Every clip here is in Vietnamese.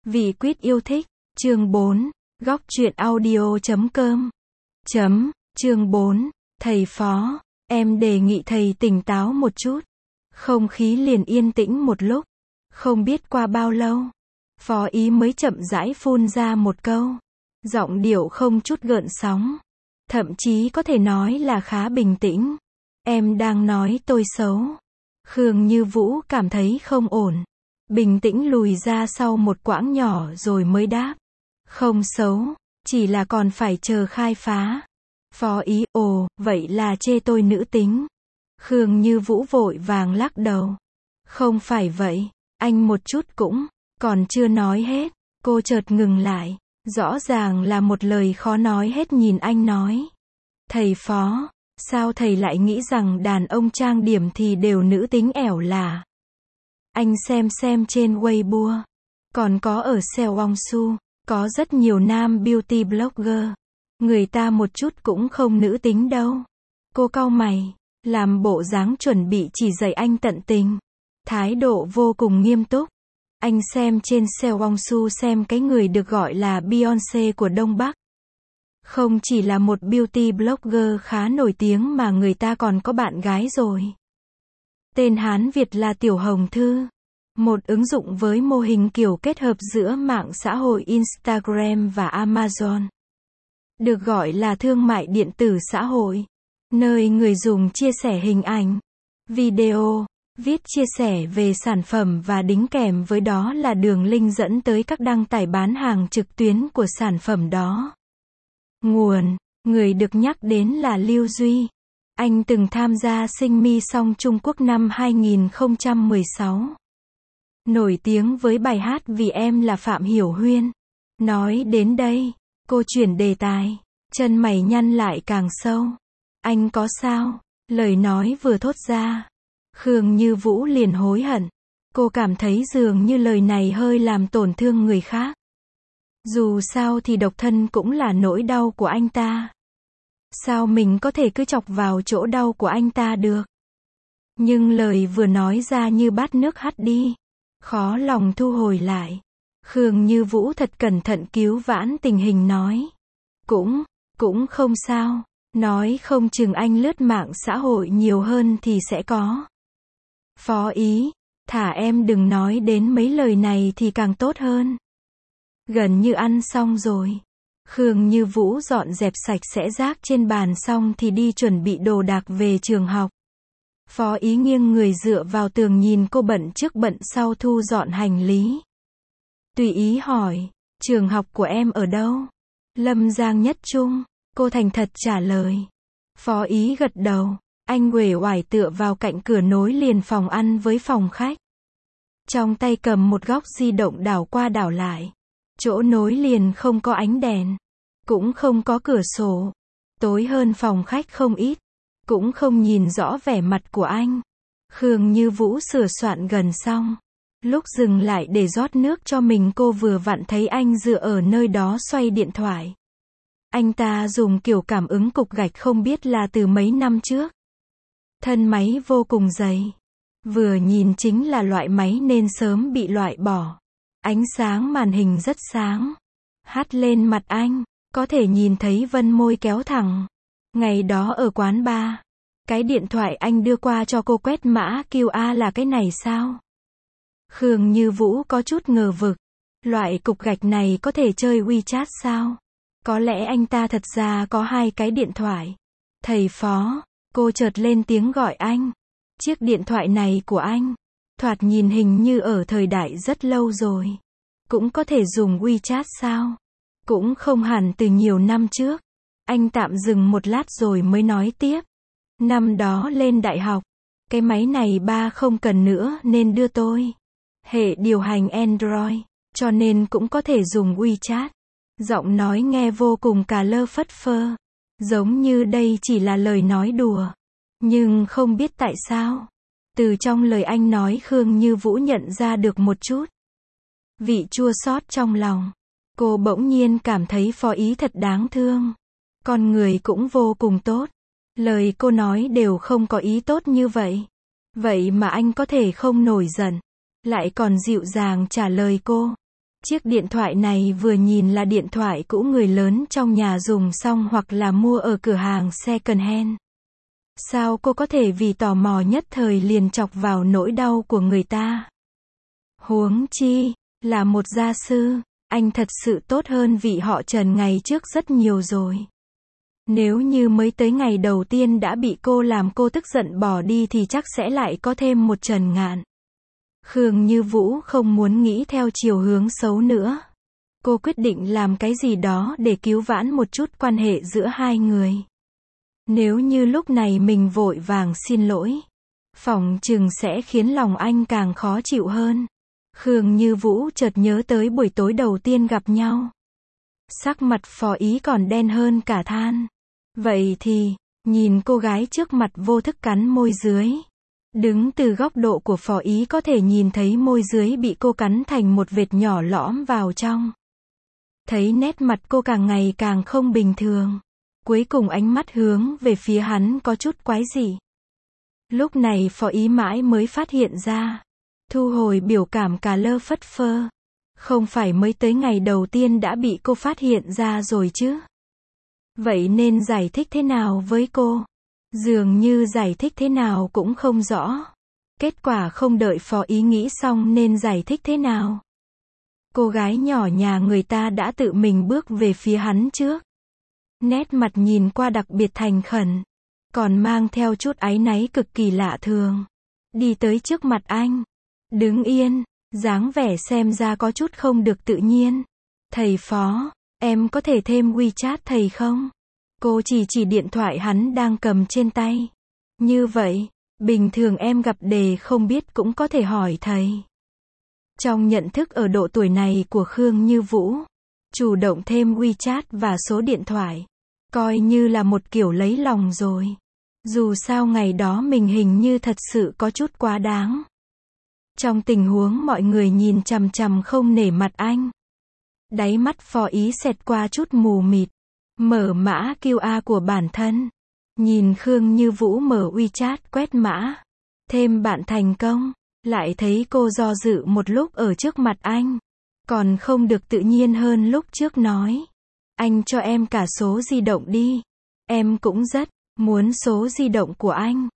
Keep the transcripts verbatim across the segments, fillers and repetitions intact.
Vì quyết yêu thích. Chương bốn. Góc truyện audio chấm com. Chấm. Chương bốn. Thầy phó. Em đề nghị thầy tỉnh táo một chút. Không khí liền yên tĩnh một lúc. Không biết qua bao lâu. Phó ý mới chậm rãi phun ra một câu. Giọng điệu không chút gợn sóng. Thậm chí có thể nói là khá bình tĩnh. Em đang nói tôi xấu. Khương Như Vũ cảm thấy không ổn. Bình tĩnh lùi ra sau một quãng nhỏ rồi mới đáp. Không xấu, chỉ là còn phải chờ khai phá. Phó ý, ồ, vậy là chê tôi nữ tính. Khương Như Vũ vội vàng lắc đầu. Không phải vậy, anh một chút cũng, còn chưa nói hết. Cô chợt ngừng lại. Rõ ràng là một lời khó nói hết nhìn anh nói. Thầy phó, sao thầy lại nghĩ rằng đàn ông trang điểm thì đều nữ tính ẻo lả? Anh xem xem trên Weibo, còn có ở Xiaohongshu, có rất nhiều nam beauty blogger. Người ta một chút cũng không nữ tính đâu. Cô cau mày, làm bộ dáng chuẩn bị chỉ dạy anh tận tình. Thái độ vô cùng nghiêm túc. Anh xem trên Xiaohongshu xem cái người được gọi là Beyoncé của Đông Bắc. Không chỉ là một beauty blogger khá nổi tiếng mà người ta còn có bạn gái rồi. Tên Hán Việt là Tiểu Hồng Thư. Một ứng dụng với mô hình kiểu kết hợp giữa mạng xã hội Instagram và Amazon. Được gọi là thương mại điện tử xã hội. Nơi người dùng chia sẻ hình ảnh, video, viết chia sẻ về sản phẩm và đính kèm với đó là đường link dẫn tới các đăng tải bán hàng trực tuyến của sản phẩm đó. Nguồn, người được nhắc đến là Lưu Duy. Anh từng tham gia Sinh Mi Song Trung Quốc năm hai nghìn không trăm mười sáu. Nổi tiếng với bài hát Vì Em là Phạm Hiểu Huyên. Nói đến đây, cô chuyển đề tài, chân mày nhăn lại càng sâu. Anh có sao? Lời nói vừa thốt ra, Khương Như Vũ liền hối hận. Cô cảm thấy dường như lời này hơi làm tổn thương người khác. Dù sao thì độc thân cũng là nỗi đau của anh ta. Sao mình có thể cứ chọc vào chỗ đau của anh ta được? Nhưng lời vừa nói ra như bát nước hắt đi. Khó lòng thu hồi lại. Khương Như Vũ thật cẩn thận cứu vãn tình hình nói. Cũng, cũng không sao. Nói không chừng anh lướt mạng xã hội nhiều hơn thì sẽ có. Phó ý, thả em đừng nói đến mấy lời này thì càng tốt hơn. Gần như ăn xong rồi. Khương Như Vũ dọn dẹp sạch sẽ rác trên bàn xong thì đi chuẩn bị đồ đạc về trường học. Phó ý nghiêng người dựa vào tường nhìn cô bận trước bận sau thu dọn hành lý. Tùy ý hỏi, trường học của em ở đâu? Lâm Giang Nhất Trung. Cô thành thật trả lời. Phó ý gật đầu. Anh uể oải tựa vào cạnh cửa nối liền phòng ăn với phòng khách. Trong tay cầm một góc di động đảo qua đảo lại. Chỗ nối liền không có ánh đèn. Cũng không có cửa sổ. Tối hơn phòng khách không ít. Cũng không nhìn rõ vẻ mặt của anh. Khương Như Vũ sửa soạn gần xong. Lúc dừng lại để rót nước cho mình cô vừa vặn thấy anh dựa ở nơi đó xoay điện thoại. Anh ta dùng kiểu cảm ứng cục gạch không biết là từ mấy năm trước. Thân máy vô cùng dày. Vừa nhìn chính là loại máy nên sớm bị loại bỏ. Ánh sáng màn hình rất sáng. Hắt lên mặt anh, có thể nhìn thấy vân môi kéo thẳng. Ngày đó ở quán bar, cái điện thoại anh đưa qua cho cô quét mã quy rờ là cái này sao? Khương Như Vũ có chút ngờ vực. Loại cục gạch này có thể chơi WeChat sao? Có lẽ anh ta thật ra có hai cái điện thoại. Thầy phó, cô chợt lên tiếng gọi anh. Chiếc điện thoại này của anh, thoạt nhìn hình như ở thời đại rất lâu rồi. Cũng có thể dùng WeChat sao? Cũng không hẳn từ nhiều năm trước. Anh tạm dừng một lát rồi mới nói tiếp. Năm đó lên đại học, cái máy này ba không cần nữa nên đưa tôi. Hệ điều hành Android, cho nên cũng có thể dùng WeChat. Giọng nói nghe vô cùng cà lơ phất phơ. Giống như đây chỉ là lời nói đùa. Nhưng không biết tại sao. Từ trong lời anh nói Khương Như Vũ nhận ra được một chút vị chua xót trong lòng. Cô bỗng nhiên cảm thấy phó ý thật đáng thương. Con người cũng vô cùng tốt. Lời cô nói đều không có ý tốt như vậy. Vậy mà anh có thể không nổi giận. Lại còn dịu dàng trả lời cô. Chiếc điện thoại này vừa nhìn là điện thoại cũ người lớn trong nhà dùng xong hoặc là mua ở cửa hàng second hand. Sao cô có thể vì tò mò nhất thời liền chọc vào nỗi đau của người ta? Huống chi, là một gia sư, anh thật sự tốt hơn vị họ Trần ngày trước rất nhiều rồi. Nếu như mới tới ngày đầu tiên đã bị cô làm cô tức giận bỏ đi thì chắc sẽ lại có thêm một Trần Ngạn. Khương Như Vũ không muốn nghĩ theo chiều hướng xấu nữa. Cô quyết định làm cái gì đó để cứu vãn một chút quan hệ giữa hai người. Nếu như lúc này mình vội vàng xin lỗi, phỏng chừng sẽ khiến lòng anh càng khó chịu hơn. Khương Như Vũ chợt nhớ tới buổi tối đầu tiên gặp nhau. Sắc mặt Phó Ý còn đen hơn cả than. Vậy thì, nhìn cô gái trước mặt vô thức cắn môi dưới. Đứng từ góc độ của Phó Ý có thể nhìn thấy môi dưới bị cô cắn thành một vệt nhỏ lõm vào trong. Thấy nét mặt cô càng ngày càng không bình thường. Cuối cùng ánh mắt hướng về phía hắn có chút quái dị. Lúc này Phó Ý mãi mới phát hiện ra. Thu hồi biểu cảm cà lơ phất phơ. Không phải mới tới ngày đầu tiên đã bị cô phát hiện ra rồi chứ. Vậy nên giải thích thế nào với cô? Dường như giải thích thế nào cũng không rõ. Kết quả không đợi Phó Ý nghĩ xong nên giải thích thế nào. Cô gái nhỏ nhà người ta đã tự mình bước về phía hắn trước. Nét mặt nhìn qua đặc biệt thành khẩn. Còn mang theo chút áy náy cực kỳ lạ thường. Đi tới trước mặt anh. Đứng yên, dáng vẻ xem ra có chút không được tự nhiên. Thầy Phó, em có thể thêm WeChat thầy không? Cô chỉ chỉ điện thoại hắn đang cầm trên tay. Như vậy, bình thường em gặp đề không biết cũng có thể hỏi thầy. Trong nhận thức ở độ tuổi này của Khương Như Vũ, chủ động thêm WeChat và số điện thoại, coi như là một kiểu lấy lòng rồi. Dù sao ngày đó mình hình như thật sự có chút quá đáng. Trong tình huống mọi người nhìn chằm chằm không nể mặt anh. Đáy mắt Phó Ý xẹt qua chút mù mịt. Mở mã quy rờ của bản thân. Nhìn Khương Như Vũ mở WeChat quét mã. Thêm bạn thành công. Lại thấy cô do dự một lúc ở trước mặt anh. Còn không được tự nhiên hơn lúc trước nói. Anh cho em cả số di động đi. Em cũng rất muốn số di động của anh.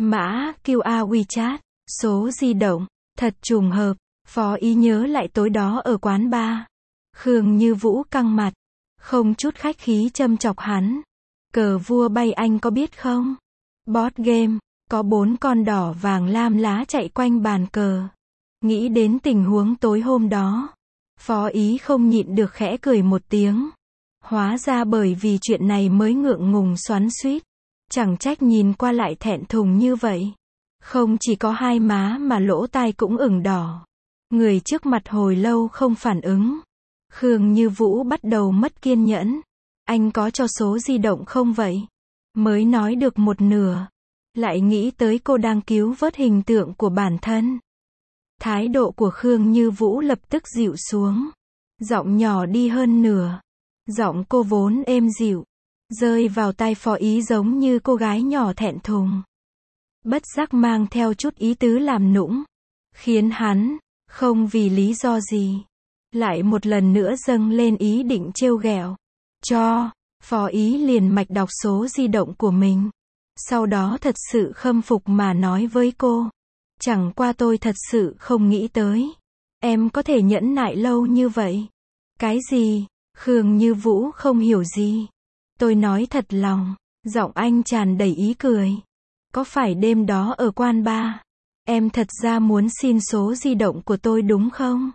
Mã quy rờ WeChat. Số di động. Thật trùng hợp. Phó Ý nhớ lại tối đó ở quán bar. Khương Như Vũ căng mặt. Không chút khách khí châm chọc hắn. Cờ vua bay anh có biết không? Board game, có bốn con đỏ vàng lam lá chạy quanh bàn cờ. Nghĩ đến tình huống tối hôm đó. Phó Ý không nhịn được khẽ cười một tiếng. Hóa ra bởi vì chuyện này mới ngượng ngùng xoắn xuýt. Chẳng trách nhìn qua lại thẹn thùng như vậy. Không chỉ có hai má mà lỗ tai cũng ửng đỏ. Người trước mặt hồi lâu không phản ứng. Khương Như Vũ bắt đầu mất kiên nhẫn. Anh có cho số di động không vậy? Mới nói được một nửa. Lại nghĩ tới cô đang cứu vớt hình tượng của bản thân. Thái độ của Khương Như Vũ lập tức dịu xuống. Giọng nhỏ đi hơn nửa. Giọng cô vốn êm dịu. Rơi vào tai Phó Ý giống như cô gái nhỏ thẹn thùng. Bất giác mang theo chút ý tứ làm nũng. Khiến hắn, không vì lý do gì. Lại một lần nữa dâng lên ý định trêu ghẹo. Cho, Phó Ý liền mạch đọc số di động của mình. Sau đó thật sự khâm phục mà nói với cô. Chẳng qua tôi thật sự không nghĩ tới. Em có thể nhẫn nại lâu như vậy. Cái gì? Khương Như Vũ không hiểu gì. Tôi nói thật lòng. Giọng anh tràn đầy ý cười. Có phải đêm đó ở quán bar, em thật ra muốn xin số di động của tôi đúng không?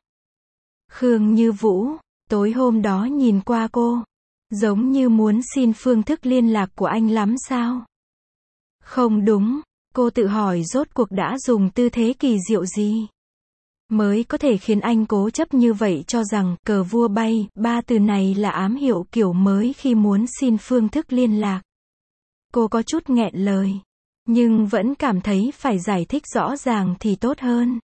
Khương Như Vũ, tối hôm đó nhìn qua cô, giống như muốn xin phương thức liên lạc của anh lắm sao? Không đúng, cô tự hỏi rốt cuộc đã dùng tư thế kỳ diệu gì mới có thể khiến anh cố chấp như vậy cho rằng cờ vua bay, ba từ này là ám hiệu kiểu mới khi muốn xin phương thức liên lạc. Cô có chút nghẹn lời, nhưng vẫn cảm thấy phải giải thích rõ ràng thì tốt hơn.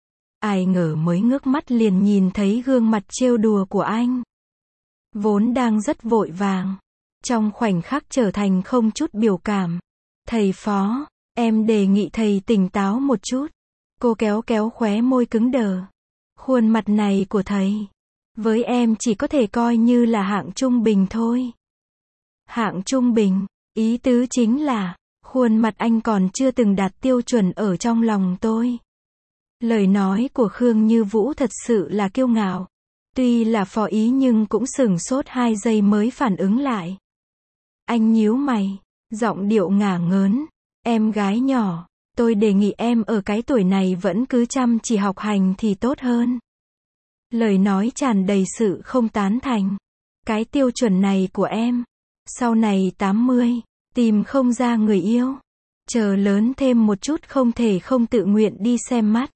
Ai ngờ mới ngước mắt liền nhìn thấy gương mặt trêu đùa của anh. Vốn đang rất vội vàng, trong khoảnh khắc trở thành không chút biểu cảm. Thầy Phó, em đề nghị thầy tỉnh táo một chút. Cô kéo kéo khóe môi cứng đờ. Khuôn mặt này của thầy, Với em chỉ có thể coi như là hạng trung bình thôi. Hạng trung bình, ý tứ chính là, khuôn mặt anh còn chưa từng đạt tiêu chuẩn ở trong lòng tôi. Lời nói của Khương Như Vũ thật sự là kiêu ngạo. Tuy là phó ý nhưng cũng sửng sốt hai giây mới phản ứng lại. Anh nhíu mày, giọng điệu ngả ngớn. Em gái nhỏ, tôi đề nghị em ở cái tuổi này vẫn cứ chăm chỉ học hành thì tốt hơn. Lời nói tràn đầy sự không tán thành. Cái tiêu chuẩn này của em, sau này tám mươi, tìm không ra người yêu. Chờ lớn thêm một chút không thể không tự nguyện đi xem mắt.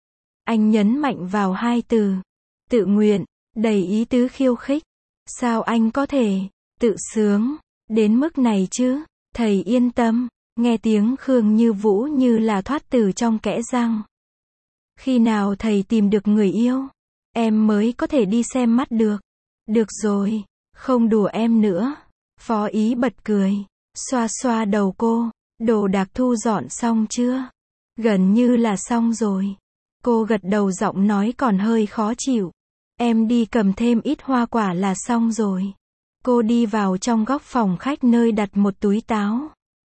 Anh nhấn mạnh vào hai từ. Tự nguyện, đầy ý tứ khiêu khích. Sao anh có thể, tự sướng, đến mức này chứ? Thầy yên tâm, nghe tiếng Khương Như Vũ như là thoát từ trong kẽ răng. Khi nào thầy tìm được người yêu, em mới có thể đi xem mắt được. Được rồi, không đùa em nữa. Phó ý bật cười, xoa xoa đầu cô. Đồ đạc thu dọn xong chưa? Gần như là xong rồi. Cô gật đầu, giọng nói còn hơi khó chịu. Em đi cầm thêm ít hoa quả là xong rồi. Cô đi vào trong góc phòng khách nơi đặt một túi táo.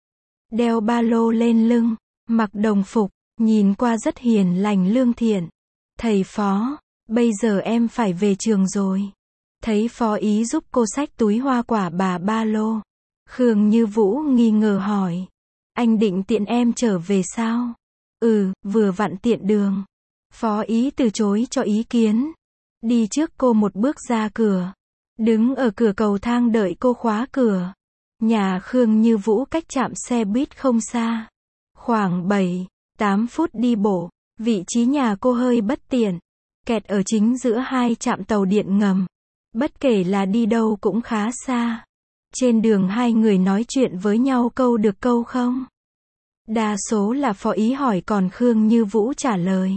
Đeo ba lô lên lưng, mặc đồng phục, nhìn qua rất hiền lành lương thiện. Thầy Phó, bây giờ em phải về trường rồi. Thấy Phó ý giúp cô xách túi hoa quả bà ba lô. Khương Như Vũ nghi ngờ hỏi. Anh định tiện em trở về sao? Ừ, vừa vặn tiện đường. Phó ý từ chối cho ý kiến. Đi trước cô một bước ra cửa. Đứng ở cửa cầu thang đợi cô khóa cửa. Nhà Khương Như Vũ cách trạm xe buýt không xa. Khoảng bảy, tám phút đi bộ. Vị trí nhà cô hơi bất tiện. Kẹt ở chính giữa hai trạm tàu điện ngầm. Bất kể là đi đâu cũng khá xa. Trên đường hai người nói chuyện với nhau câu được câu không. Đa số là Phó ý hỏi còn Khương Như Vũ trả lời.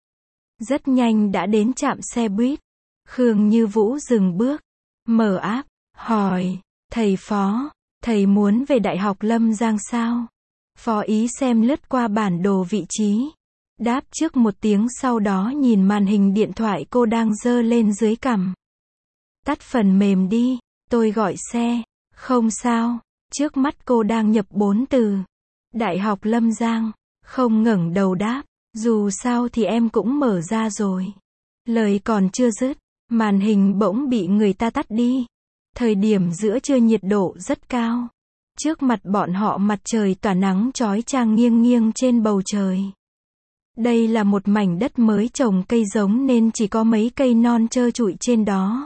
Rất nhanh đã đến trạm xe buýt. Khương Như Vũ dừng bước, mở app, hỏi, thầy Phó, thầy muốn về Đại học Lâm Giang sao? Phó ý xem lướt qua bản đồ vị trí. Đáp trước một tiếng, sau đó nhìn màn hình điện thoại cô đang giơ lên dưới cằm. Tắt phần mềm đi, tôi gọi xe. Không sao, trước mắt cô đang nhập bốn từ. Đại học Lâm Giang, không ngẩng đầu đáp. Dù sao thì em cũng mở ra rồi. Lời còn chưa dứt, màn hình bỗng bị người ta tắt đi. Thời điểm giữa trưa nhiệt độ rất cao. Trước mặt bọn họ mặt trời tỏa nắng chói chang nghiêng nghiêng trên bầu trời. Đây là một mảnh đất mới trồng cây giống nên chỉ có mấy cây non trơ trụi trên đó.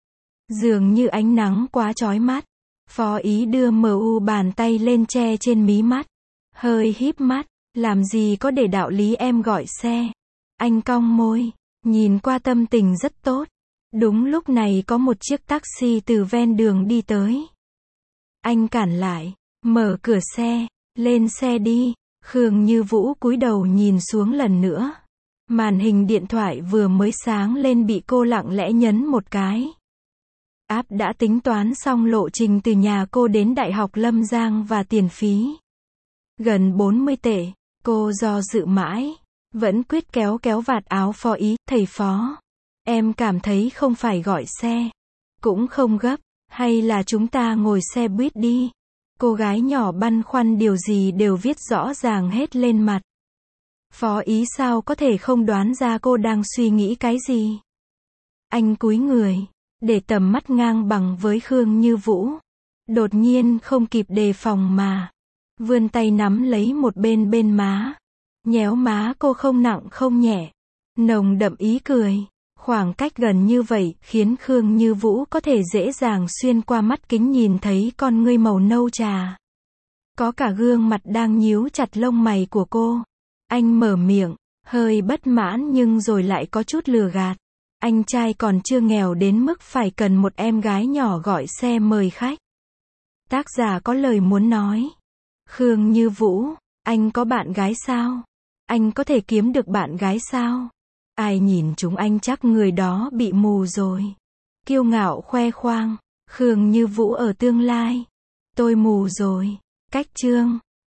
Dường như ánh nắng quá chói mắt. Phó ý đưa mờ u bàn tay lên che trên mí mắt. Hơi híp mắt. Làm gì có để đạo lý em gọi xe. Anh cong môi, nhìn qua tâm tình rất tốt. Đúng lúc này có một chiếc taxi từ ven đường đi tới. Anh cản lại, mở cửa xe, lên xe đi. Khương Như Vũ cúi đầu nhìn xuống lần nữa. Màn hình điện thoại vừa mới sáng lên bị cô lặng lẽ nhấn một cái. App đã tính toán xong lộ trình từ nhà cô đến Đại học Lâm Giang và tiền phí. Gần bốn mươi tệ. Cô do dự mãi, vẫn quyết kéo kéo vạt áo Phó ý. Thầy Phó, em cảm thấy không phải gọi xe, cũng không gấp, hay là chúng ta ngồi xe buýt đi. Cô gái nhỏ băn khoăn điều gì đều viết rõ ràng hết lên mặt. Phó ý sao có thể không đoán ra cô đang suy nghĩ cái gì. Anh cúi người, để tầm mắt ngang bằng với Khương Như Vũ. Đột nhiên không kịp đề phòng mà vươn tay nắm lấy một bên bên má. Nhéo má cô không nặng không nhẹ. Nồng đậm ý cười. Khoảng cách gần như vậy khiến Khương Như Vũ có thể dễ dàng xuyên qua mắt kính nhìn thấy con ngươi màu nâu trà. Có cả gương mặt đang nhíu chặt lông mày của cô. Anh mở miệng, hơi bất mãn nhưng rồi lại có chút lừa gạt. Anh trai còn chưa nghèo đến mức phải cần một em gái nhỏ gọi xe mời khách. Tác giả có lời muốn nói. Khương Như Vũ, anh có bạn gái sao? Anh có thể kiếm được bạn gái sao? Ai nhìn chúng anh chắc người đó bị mù rồi. Kiêu ngạo khoe khoang. Khương Như Vũ ở tương lai. Tôi mù rồi. Cách chương.